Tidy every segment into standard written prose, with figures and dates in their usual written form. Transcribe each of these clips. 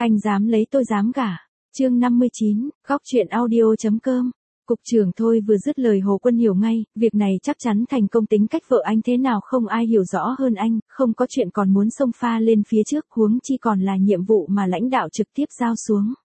Anh dám lấy tôi dám gả. Chương 59, góc chuyện audio.com. Cục trưởng thôi vừa dứt lời Hồ Quân hiểu ngay, việc này chắc chắn thành công, tính cách vợ anh thế nào không ai hiểu rõ hơn anh, không có chuyện còn muốn xông pha lên phía trước, huống chi còn là nhiệm vụ mà lãnh đạo trực tiếp giao xuống.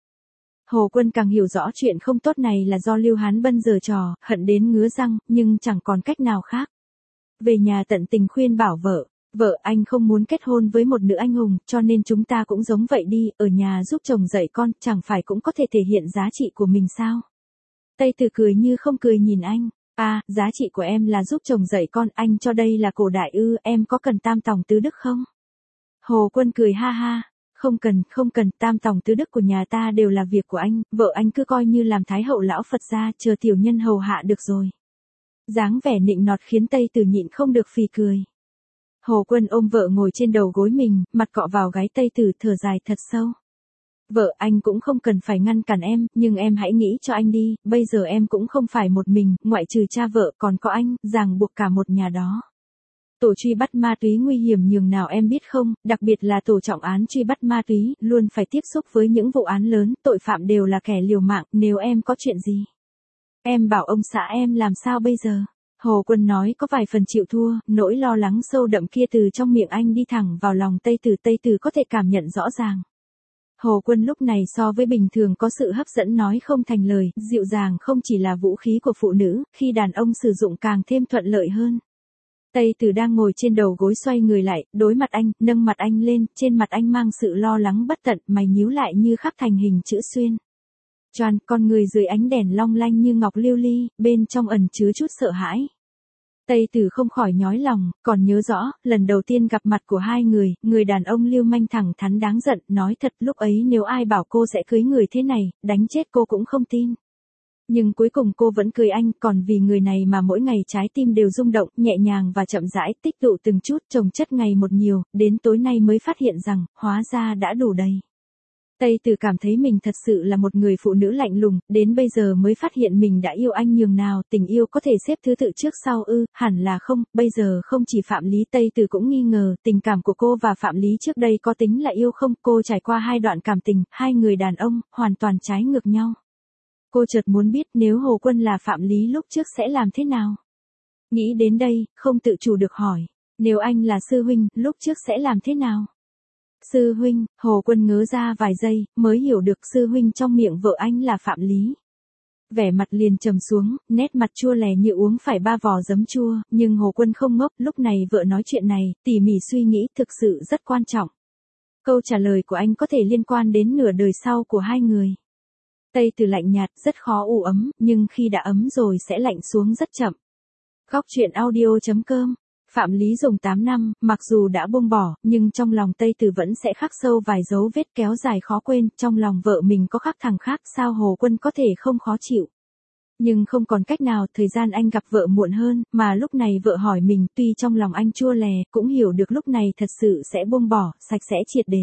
Hồ Quân càng hiểu rõ chuyện không tốt này là do Lưu Hán Bân giở trò, hận đến ngứa răng, nhưng chẳng còn cách nào khác. Về nhà tận tình khuyên bảo vợ anh không muốn kết hôn với một nữ anh hùng, cho nên chúng ta cũng giống vậy đi, ở nhà giúp chồng dạy con, chẳng phải cũng có thể thể hiện giá trị của mình sao? Tây Từ cười như không cười nhìn anh, giá trị của em là giúp chồng dạy con, anh cho đây là cổ đại ư, em có cần tam tòng tứ đức không? Hồ Quân cười ha ha, không cần, tam tòng tứ đức của nhà ta đều là việc của anh, vợ anh cứ coi như làm thái hậu lão Phật gia, chờ tiểu nhân hầu hạ được rồi. Dáng vẻ nịnh nọt khiến Tây Từ nhịn không được phì cười. Hồ Quân ôm vợ ngồi trên đầu gối mình, mặt cọ vào gáy Tây Từ, thở dài thật sâu. Vợ anh cũng không cần phải ngăn cản em, nhưng em hãy nghĩ cho anh đi, bây giờ em cũng không phải một mình, ngoại trừ cha vợ còn có anh, ràng buộc cả một nhà đó. Tổ truy bắt ma túy nguy hiểm nhường nào em biết không, đặc biệt là tổ trọng án truy bắt ma túy, luôn phải tiếp xúc với những vụ án lớn, tội phạm đều là kẻ liều mạng, nếu em có chuyện gì. Em bảo ông xã em làm sao bây giờ? Hồ Quân nói có vài phần chịu thua, nỗi lo lắng sâu đậm kia từ trong miệng anh đi thẳng vào lòng Tây Từ có thể cảm nhận rõ ràng. Hồ Quân lúc này so với bình thường có sự hấp dẫn nói không thành lời, dịu dàng không chỉ là vũ khí của phụ nữ, khi đàn ông sử dụng càng thêm thuận lợi hơn. Tây Từ đang ngồi trên đầu gối xoay người lại, đối mặt anh, nâng mặt anh lên, trên mặt anh mang sự lo lắng bất tận, mày nhíu lại như khắc thành hình chữ xuyên. Choàn, con người dưới ánh đèn long lanh như ngọc lưu ly, bên trong ẩn chứa chút sợ hãi. Tây Từ không khỏi nhói lòng, còn nhớ rõ, lần đầu tiên gặp mặt của hai người đàn ông lưu manh thẳng thắn đáng giận, nói thật lúc ấy nếu ai bảo cô sẽ cưới người thế này, đánh chết cô cũng không tin. Nhưng cuối cùng cô vẫn cưới anh, còn vì người này mà mỗi ngày trái tim đều rung động, nhẹ nhàng và chậm rãi, tích tụ từng chút, chồng chất ngày một nhiều, đến tối nay mới phát hiện rằng, hóa ra đã đủ đầy. Tây Từ cảm thấy mình thật sự là một người phụ nữ lạnh lùng, đến bây giờ mới phát hiện mình đã yêu anh nhường nào, tình yêu có thể xếp thứ tự trước sau ư, hẳn là không, bây giờ không chỉ Phạm Lý Tây Từ cũng nghi ngờ, tình cảm của cô và Phạm Lý trước đây có tính là yêu không, cô trải qua hai đoạn cảm tình, hai người đàn ông, hoàn toàn trái ngược nhau. Cô chợt muốn biết nếu Hồ Quân là Phạm Lý lúc trước sẽ làm thế nào. Nghĩ đến đây, không tự chủ được hỏi, nếu anh là sư huynh, lúc trước sẽ làm thế nào? Sư huynh, Hồ Quân ngớ ra vài giây, mới hiểu được sư huynh trong miệng vợ anh là Phạm Lý. Vẻ mặt liền trầm xuống, nét mặt chua lè như uống phải 3 vò giấm chua, nhưng Hồ Quân không ngốc, lúc này vợ nói chuyện này, tỉ mỉ suy nghĩ thực sự rất quan trọng. Câu trả lời của anh có thể liên quan đến nửa đời sau của hai người. Tây Từ lạnh nhạt, rất khó ủ ấm, nhưng khi đã ấm rồi sẽ lạnh xuống rất chậm. Góc chuyện audio.com. Phạm Lý dùng 8 năm, mặc dù đã buông bỏ, nhưng trong lòng Tây Từ vẫn sẽ khắc sâu vài dấu vết kéo dài khó quên, trong lòng vợ mình có khắc thằng khác, sao Hồ Quân có thể không khó chịu. Nhưng không còn cách nào, thời gian anh gặp vợ muộn hơn, mà lúc này vợ hỏi mình, tuy trong lòng anh chua lè, cũng hiểu được lúc này thật sự sẽ buông bỏ, sạch sẽ triệt để.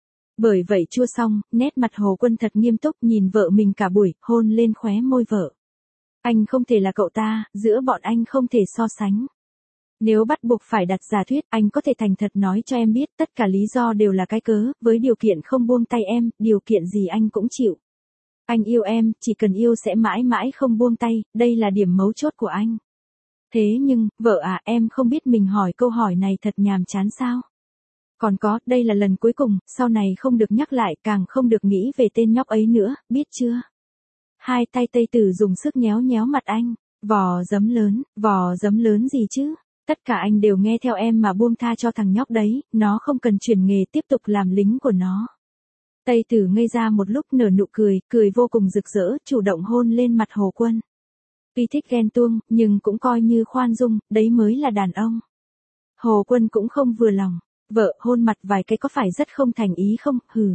Bởi vậy chua xong, nét mặt Hồ Quân thật nghiêm túc nhìn vợ mình cả buổi, hôn lên khóe môi vợ. Anh không thể là cậu ta, giữa bọn anh không thể so sánh. Nếu bắt buộc phải đặt giả thuyết, anh có thể thành thật nói cho em biết, tất cả lý do đều là cái cớ, với điều kiện không buông tay em, điều kiện gì anh cũng chịu. Anh yêu em, chỉ cần yêu sẽ mãi mãi không buông tay, đây là điểm mấu chốt của anh. Thế nhưng, vợ à, em không biết mình hỏi câu hỏi này thật nhàm chán sao? Còn có, đây là lần cuối cùng, sau này không được nhắc lại, càng không được nghĩ về tên nhóc ấy nữa, biết chưa? Hai tay Tây Từ dùng sức nhéo nhéo mặt anh, vò giấm lớn gì chứ? Tất cả anh đều nghe theo em mà buông tha cho thằng nhóc đấy, nó không cần chuyển nghề tiếp tục làm lính của nó. Tây Từ ngây ra một lúc nở nụ cười, cười vô cùng rực rỡ, chủ động hôn lên mặt Hồ Quân. Tuy thích ghen tuông, nhưng cũng coi như khoan dung, đấy mới là đàn ông. Hồ Quân cũng không vừa lòng, vợ hôn mặt vài cái có phải rất không thành ý không, hừ.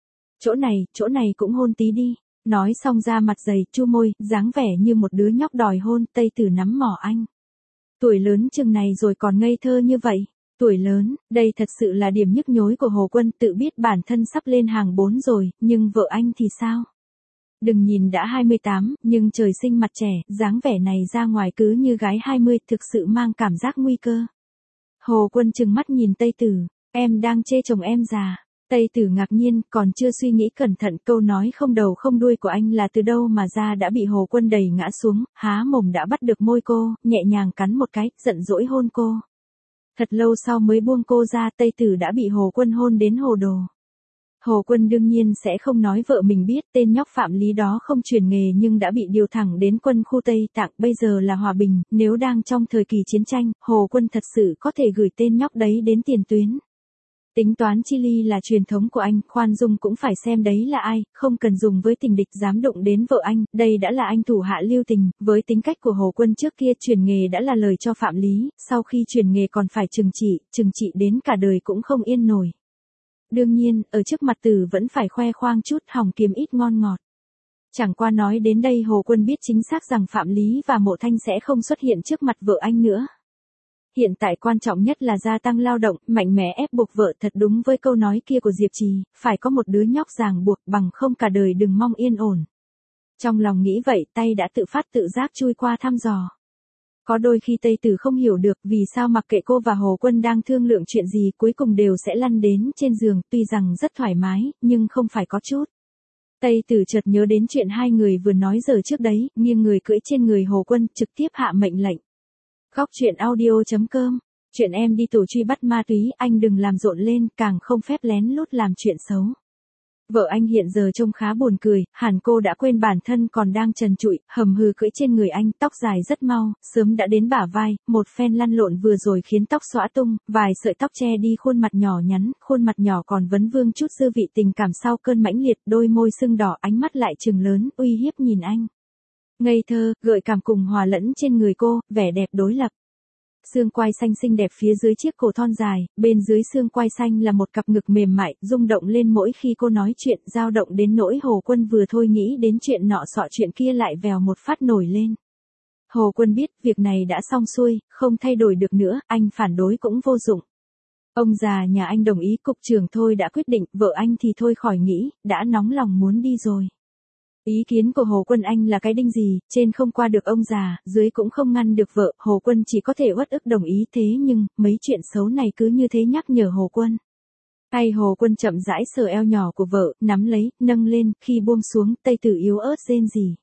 Chỗ này cũng hôn tí đi. Nói xong ra mặt dày, chu môi, dáng vẻ như một đứa nhóc đòi hôn, Tây Từ nắm mỏ anh. Tuổi lớn chừng này rồi còn ngây thơ như vậy. Tuổi lớn, đây thật sự là điểm nhức nhối của Hồ Quân, tự biết bản thân sắp lên hàng 4 rồi, nhưng vợ anh thì sao? Đừng nhìn đã 28, nhưng trời sinh mặt trẻ, dáng vẻ này ra ngoài cứ như gái 20, thực sự mang cảm giác nguy cơ. Hồ Quân trừng mắt nhìn Tây Từ, em đang chê chồng em già. Tây Tử ngạc nhiên, còn chưa suy nghĩ cẩn thận, câu nói không đầu không đuôi của anh là từ đâu mà ra đã bị Hồ Quân đẩy ngã xuống, há mồm đã bắt được môi cô, nhẹ nhàng cắn một cái, giận dỗi hôn cô. Thật lâu sau mới buông cô ra, Tây Tử đã bị Hồ Quân hôn đến hồ đồ. Hồ Quân đương nhiên sẽ không nói vợ mình biết, tên nhóc Phạm Lý đó không chuyển nghề nhưng đã bị điều thẳng đến quân khu Tây Tạng, bây giờ là hòa bình, nếu đang trong thời kỳ chiến tranh, Hồ Quân thật sự có thể gửi tên nhóc đấy đến tiền tuyến. Tính toán chi ly là truyền thống của anh, khoan dung cũng phải xem đấy là ai, không cần dùng với tình địch dám đụng đến vợ anh, đây đã là anh thủ hạ lưu tình, với tính cách của Hồ Quân trước kia chuyển nghề đã là lời cho Phạm Lý, sau khi chuyển nghề còn phải trừng trị đến cả đời cũng không yên nổi. Đương nhiên, ở trước mặt Tử vẫn phải khoe khoang chút, hỏng kiếm ít ngon ngọt. Chẳng qua nói đến đây Hồ Quân biết chính xác rằng Phạm Lý và Mộ Thanh sẽ không xuất hiện trước mặt vợ anh nữa. Hiện tại quan trọng nhất là gia tăng lao động, mạnh mẽ ép buộc vợ, thật đúng với câu nói kia của Diệp Trì, phải có một đứa nhóc ràng buộc, bằng không cả đời đừng mong yên ổn. Trong lòng nghĩ vậy, tay đã tự phát tự giác chui qua thăm dò. Có đôi khi Tây Tử không hiểu được vì sao mặc kệ cô và Hồ Quân đang thương lượng chuyện gì cuối cùng đều sẽ lăn đến trên giường, tuy rằng rất thoải mái, nhưng không phải có chút. Tây Tử chợt nhớ đến chuyện hai người vừa nói giờ trước đấy, nghiêng người cưỡi trên người Hồ Quân, trực tiếp hạ mệnh lệnh. Góc truyện audio.com, chuyện em đi tù truy bắt ma túy, anh đừng làm rộn lên, càng không phép lén lút làm chuyện xấu. Vợ anh hiện giờ trông khá buồn cười, hẳn cô đã quên bản thân còn đang trần trụi, hầm hừ cưỡi trên người anh, tóc dài rất mau, sớm đã đến bả vai, một phen lăn lộn vừa rồi khiến tóc xõa tung, vài sợi tóc che đi khuôn mặt nhỏ nhắn, khuôn mặt nhỏ còn vấn vương chút dư vị tình cảm sau cơn mãnh liệt, đôi môi sưng đỏ, ánh mắt lại trừng lớn, uy hiếp nhìn anh. Ngây thơ, gợi cảm cùng hòa lẫn trên người cô, vẻ đẹp đối lập. Xương quai xanh xinh đẹp phía dưới chiếc cổ thon dài, bên dưới xương quai xanh là một cặp ngực mềm mại, rung động lên mỗi khi cô nói chuyện, dao động đến nỗi Hồ Quân vừa thôi nghĩ đến chuyện nọ sọ chuyện kia lại vèo một phát nổi lên. Hồ Quân biết việc này đã xong xuôi, không thay đổi được nữa, anh phản đối cũng vô dụng. Ông già nhà anh đồng ý, cục trưởng thôi đã quyết định, vợ anh thì thôi khỏi nghĩ, đã nóng lòng muốn đi rồi. Ý kiến của Hồ Quân anh là cái đinh gì, trên không qua được ông già, dưới cũng không ngăn được vợ, Hồ Quân chỉ có thể uất ức đồng ý thế nhưng, mấy chuyện xấu này cứ như thế nhắc nhở Hồ Quân. Tay Hồ Quân chậm rãi sờ eo nhỏ của vợ, nắm lấy, nâng lên, khi buông xuống, Tây Tử yếu ớt rên rỉ.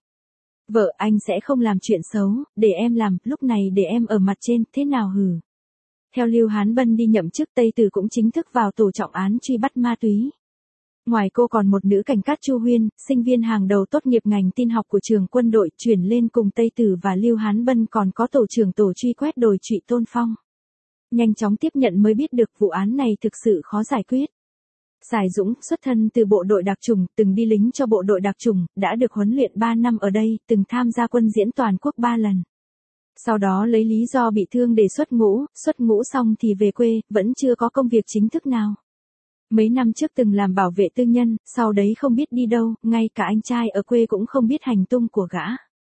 Vợ anh sẽ không làm chuyện xấu, để em làm, lúc này để em ở mặt trên, thế nào hử. Theo Lưu Hán Bân đi nhậm chức, Tây Tử cũng chính thức vào tổ trọng án truy bắt ma túy. Ngoài cô còn một nữ cảnh sát Chu Huyên, sinh viên hàng đầu tốt nghiệp ngành tin học của trường quân đội, chuyển lên cùng Tây Tử và Lưu Hán Bân, còn có tổ trưởng tổ truy quét đồi Trụy Tôn Phong. Nhanh chóng tiếp nhận mới biết được vụ án này thực sự khó giải quyết. Sài Dũng, xuất thân từ bộ đội đặc chủng, từng đi lính cho bộ đội đặc chủng, đã được huấn luyện 3 năm ở đây, từng tham gia quân diễn toàn quốc 3 lần. Sau đó lấy lý do bị thương để xuất ngũ xong thì về quê, vẫn chưa có công việc chính thức nào. Mấy năm trước từng làm bảo vệ tư nhân, sau đấy không biết đi đâu, ngay cả anh trai ở quê cũng không biết hành tung của gã.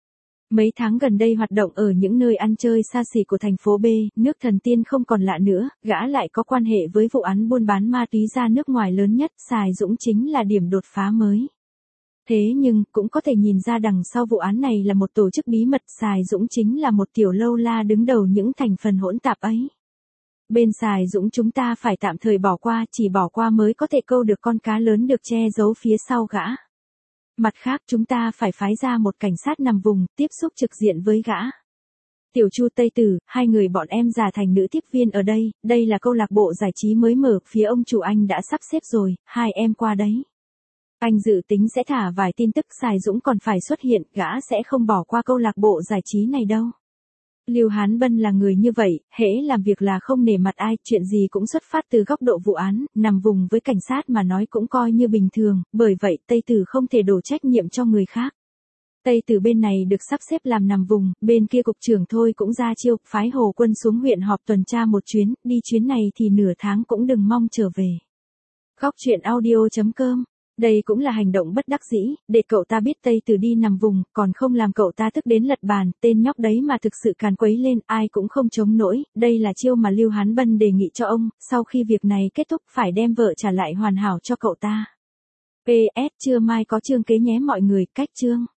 Mấy tháng gần đây hoạt động ở những nơi ăn chơi xa xỉ của thành phố B, nước Thần Tiên không còn lạ nữa, gã lại có quan hệ với vụ án buôn bán ma túy ra nước ngoài lớn nhất, Sài Dũng chính là điểm đột phá mới. Thế nhưng, cũng có thể nhìn ra đằng sau vụ án này là một tổ chức bí mật, Sài Dũng chính là một tiểu lâu la đứng đầu những thành phần hỗn tạp ấy. Bên Sài Dũng chúng ta phải tạm thời bỏ qua, chỉ bỏ qua mới có thể câu được con cá lớn được che giấu phía sau gã. Mặt khác chúng ta phải phái ra một cảnh sát nằm vùng, tiếp xúc trực diện với gã. Tiểu Chu Tây Tử, hai người bọn em già thành nữ tiếp viên ở đây là câu lạc bộ giải trí mới mở, phía ông chủ anh đã sắp xếp rồi, hai em qua đấy. Anh dự tính sẽ thả vài tin tức, Sài Dũng còn phải xuất hiện, gã sẽ không bỏ qua câu lạc bộ giải trí này đâu. Lưu Hán Bân là người như vậy, hễ làm việc là không nể mặt ai, chuyện gì cũng xuất phát từ góc độ vụ án, nằm vùng với cảnh sát mà nói cũng coi như bình thường, bởi vậy Tây Tử không thể đổ trách nhiệm cho người khác. Tây Tử bên này được sắp xếp làm nằm vùng, bên kia cục trưởng thôi cũng ra chiêu, phái Hồ Quân xuống huyện họp tuần tra một chuyến, đi chuyến này thì nửa tháng cũng đừng mong trở về. Góc truyện audio.com. Đây cũng là hành động bất đắc dĩ, để cậu ta biết Tây Tử đi nằm vùng, còn không làm cậu ta tức đến lật bàn, tên nhóc đấy mà thực sự càn quấy lên, ai cũng không chống nổi, đây là chiêu mà Lưu Hán Bân đề nghị cho ông, sau khi việc này kết thúc phải đem vợ trả lại hoàn hảo cho cậu ta. PS, trưa mai có chương kế nhé mọi người, cách chương.